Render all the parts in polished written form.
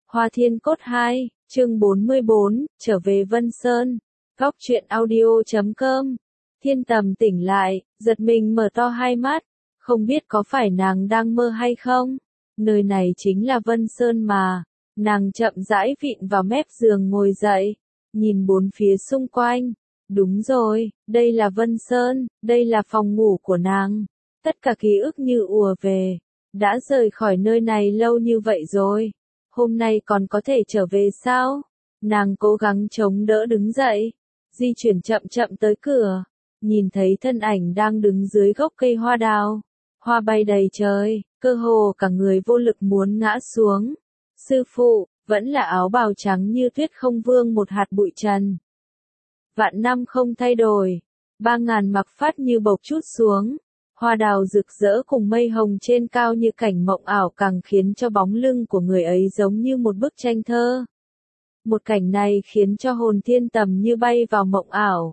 Hoa Thiên Cốt 2, chương 44, trở về Vân Sơn. Góc truyện audio.com. Thiên Tầm tỉnh lại, giật mình mở to hai mắt, không biết có phải nàng đang mơ hay không. Nơi này chính là Vân Sơn mà. Nàng chậm rãi vịn vào mép giường ngồi dậy, nhìn bốn phía xung quanh. Đúng rồi, đây là Vân Sơn, đây là phòng ngủ của nàng. Tất cả ký ức như ùa về. Đã rời khỏi nơi này lâu như vậy rồi. Hôm nay còn có thể trở về sao? Nàng cố gắng chống đỡ đứng dậy, di chuyển chậm chậm tới cửa, nhìn thấy thân ảnh đang đứng dưới gốc cây hoa đào. Hoa bay đầy trời, cơ hồ cả người vô lực muốn ngã xuống. Sư phụ, vẫn là áo bào trắng như tuyết không vương một hạt bụi trần. Vạn năm không thay đổi, 3000 mặc phát như bộc chút xuống. Hoa đào rực rỡ cùng mây hồng trên cao như cảnh mộng ảo càng khiến cho bóng lưng của người ấy giống như một bức tranh thơ. Một cảnh này khiến cho hồn Thiên Tầm như bay vào mộng ảo.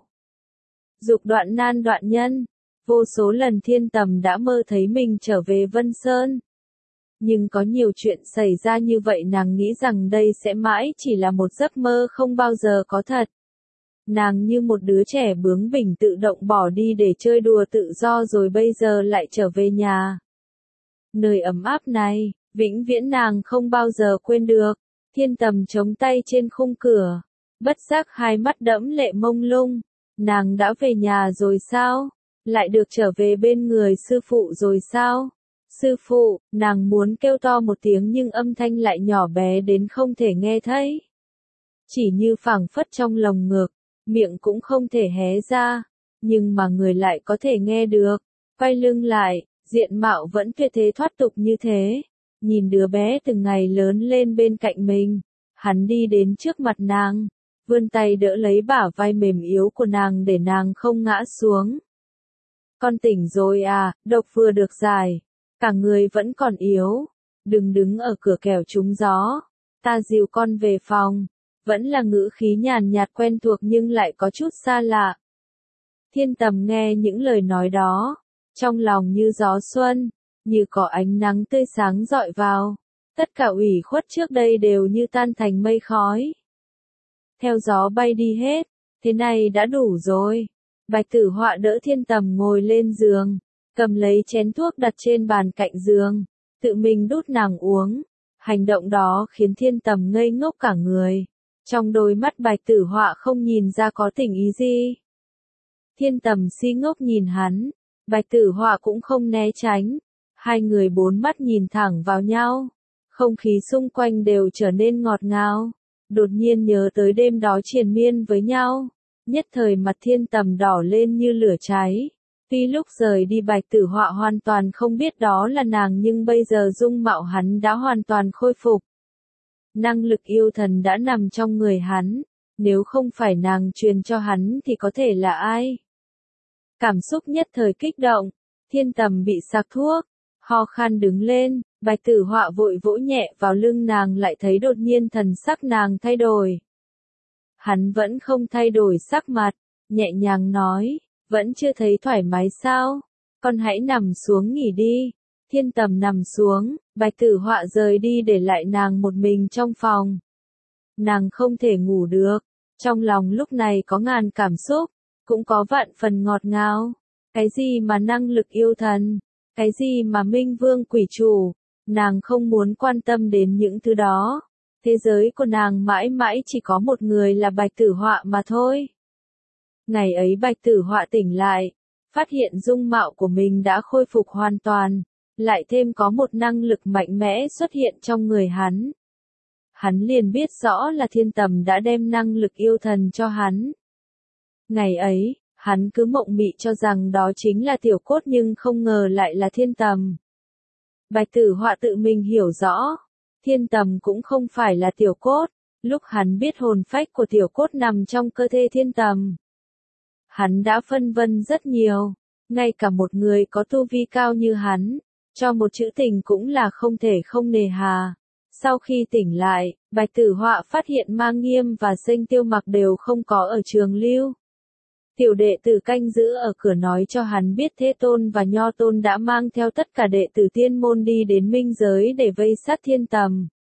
Dục đoạn nan đoạn nhân, vô số lần Thiên Tầm đã mơ thấy mình trở về Vân Sơn. Nhưng có nhiều chuyện xảy ra như vậy nàng nghĩ rằng đây sẽ mãi chỉ là một giấc mơ không bao giờ có thật. Nàng như một đứa trẻ bướng bỉnh tự động bỏ đi để chơi đùa tự do rồi bây giờ lại trở về nhà. Nơi ấm áp này, vĩnh viễn nàng không bao giờ quên được. Thiên Tầm chống tay trên khung cửa, bất giác hai mắt đẫm lệ mông lung. Nàng đã về nhà rồi sao? Lại được trở về bên người sư phụ rồi sao? Sư phụ, nàng muốn kêu to một tiếng nhưng âm thanh lại nhỏ bé đến không thể nghe thấy. Chỉ như phảng phất trong lồng ngực, miệng cũng không thể hé ra, nhưng mà người lại có thể nghe được. Quay lưng lại, diện mạo vẫn tuyệt thế thoát tục như thế. Nhìn đứa bé từng ngày lớn lên bên cạnh mình, hắn đi đến trước mặt nàng, vươn tay đỡ lấy bả vai mềm yếu của nàng để nàng không ngã xuống. Con tỉnh rồi à, độc vừa được giải, cả người vẫn còn yếu, đừng đứng ở cửa kẻo trúng gió, ta dìu con về phòng. Vẫn là ngữ khí nhàn nhạt quen thuộc nhưng lại có chút xa lạ. Thiên Tầm nghe những lời nói đó, trong lòng như gió xuân, như có ánh nắng tươi sáng rọi vào. Tất cả ủy khuất trước đây đều như tan thành mây khói. Theo gió bay đi hết, thế này đã đủ rồi. Bạch Tử Họa đỡ Thiên Tầm ngồi lên giường, cầm lấy chén thuốc đặt trên bàn cạnh giường, tự mình đút nàng uống. Hành động đó khiến Thiên Tầm ngây ngốc cả người. Trong đôi mắt Bạch Tử Họa không nhìn ra có tình ý gì. Thiên Tầm si ngốc nhìn hắn, Bạch Tử Họa cũng không né tránh. Hai người bốn mắt nhìn thẳng vào nhau. Không khí xung quanh đều trở nên ngọt ngào. Đột nhiên nhớ tới đêm đó triền miên với nhau. Nhất thời mặt Thiên Tầm đỏ lên như lửa cháy. Tuy lúc rời đi Bạch Tử Họa hoàn toàn không biết đó là nàng nhưng bây giờ dung mạo hắn đã hoàn toàn khôi phục. Năng lực yêu thần đã nằm trong người hắn, nếu không phải nàng truyền cho hắn thì có thể là ai? Cảm xúc nhất thời kích động, Thiên Tầm bị sặc thuốc, ho khan đứng lên, Bạch Tử Họa vội vỗ nhẹ vào lưng nàng lại thấy đột nhiên thần sắc nàng thay đổi. Hắn vẫn không thay đổi sắc mặt, nhẹ nhàng nói, vẫn chưa thấy thoải mái sao? Con hãy nằm xuống nghỉ đi. Thiên Tầm nằm xuống, Bạch Tử Họa rời đi để lại nàng một mình trong phòng. Nàng không thể ngủ được, trong lòng lúc này có ngàn cảm xúc, cũng có vạn phần ngọt ngào. Cái gì mà năng lực yêu thần, cái gì mà minh vương quỷ chủ, nàng không muốn quan tâm đến những thứ đó. Thế giới của nàng mãi mãi chỉ có một người là Bạch Tử Họa mà thôi. Ngày ấy Bạch Tử Họa tỉnh lại, phát hiện dung mạo của mình đã khôi phục hoàn toàn. Lại thêm có một năng lực mạnh mẽ xuất hiện trong người hắn. Hắn liền biết rõ là Thiên Tầm đã đem năng lực yêu thần cho hắn. Ngày ấy, hắn cứ mộng mị cho rằng đó chính là Tiểu Cốt nhưng không ngờ lại là Thiên Tầm. Bạch Tử Họa tự mình hiểu rõ, Thiên Tầm cũng không phải là Tiểu Cốt, lúc hắn biết hồn phách của Tiểu Cốt nằm trong cơ thể Thiên Tầm. Hắn đã phân vân rất nhiều, ngay cả một người có tu vi cao như hắn. Cho một chữ tình cũng là không thể không nề hà. Sau khi tỉnh lại, Bạch Tử Họa phát hiện Mang Nghiêm và Sinh Tiêu Mặc đều không có ở Trường Lưu. Tiểu đệ tử canh giữ ở cửa nói cho hắn biết Thế Tôn và Nho Tôn đã mang theo tất cả đệ tử tiên môn đi đến minh giới để vây sát Thiên Tầm.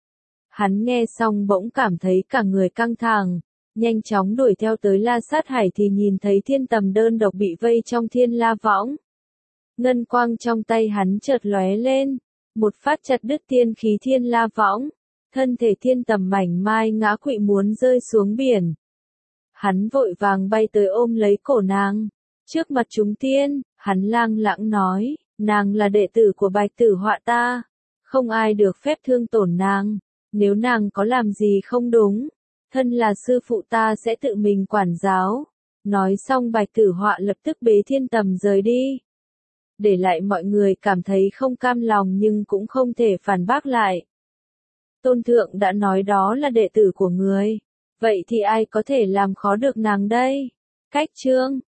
Hắn nghe xong bỗng cảm thấy cả người căng thẳng, nhanh chóng đuổi theo tới La Sát Hải thì nhìn thấy Thiên Tầm đơn độc bị vây trong Thiên La Võng. Ngân quang trong tay hắn chợt lóe lên, một phát chặt đứt tiên khí Thiên La Võng, thân thể Thiên Tầm mảnh mai ngã quỵ muốn rơi xuống biển. Hắn vội vàng bay tới ôm lấy cổ nàng, trước mặt chúng tiên, hắn lang lãng nói, nàng là đệ tử của Bạch Tử Họa ta, không ai được phép thương tổn nàng, nếu nàng có làm gì không đúng, thân là sư phụ ta sẽ tự mình quản giáo. Nói xong Bạch Tử Họa lập tức bế Thiên Tầm rời đi, để lại mọi người cảm thấy không cam lòng nhưng cũng không thể phản bác lại. Tôn thượng đã nói đó là đệ tử của người, vậy thì ai có thể làm khó được nàng đây? Cách chương